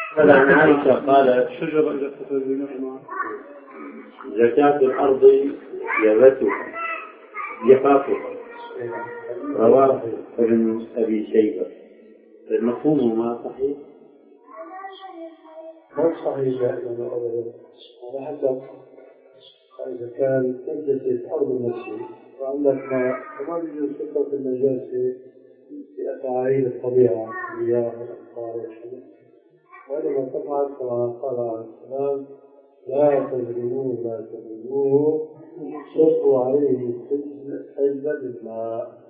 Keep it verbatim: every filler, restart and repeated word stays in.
هذا عن عائشة قالت شجرة إذا تتزين معه زكاة الأرض يبتها يقافها. رواه ابن أبي شيبة. المفهوم ما صحيح؟ ما صحيح لأنه أبدا على حسب إذا كان تنجس أرض المسجد وعندك ما فما يجوز فكرة النجاسة في أفاعيل الطبيعة المياه والأمطار والشمس. وإنما تفعل كما قال عليه السلام لا تظلموه لا تظلموه صبوا عليه حجبا الماء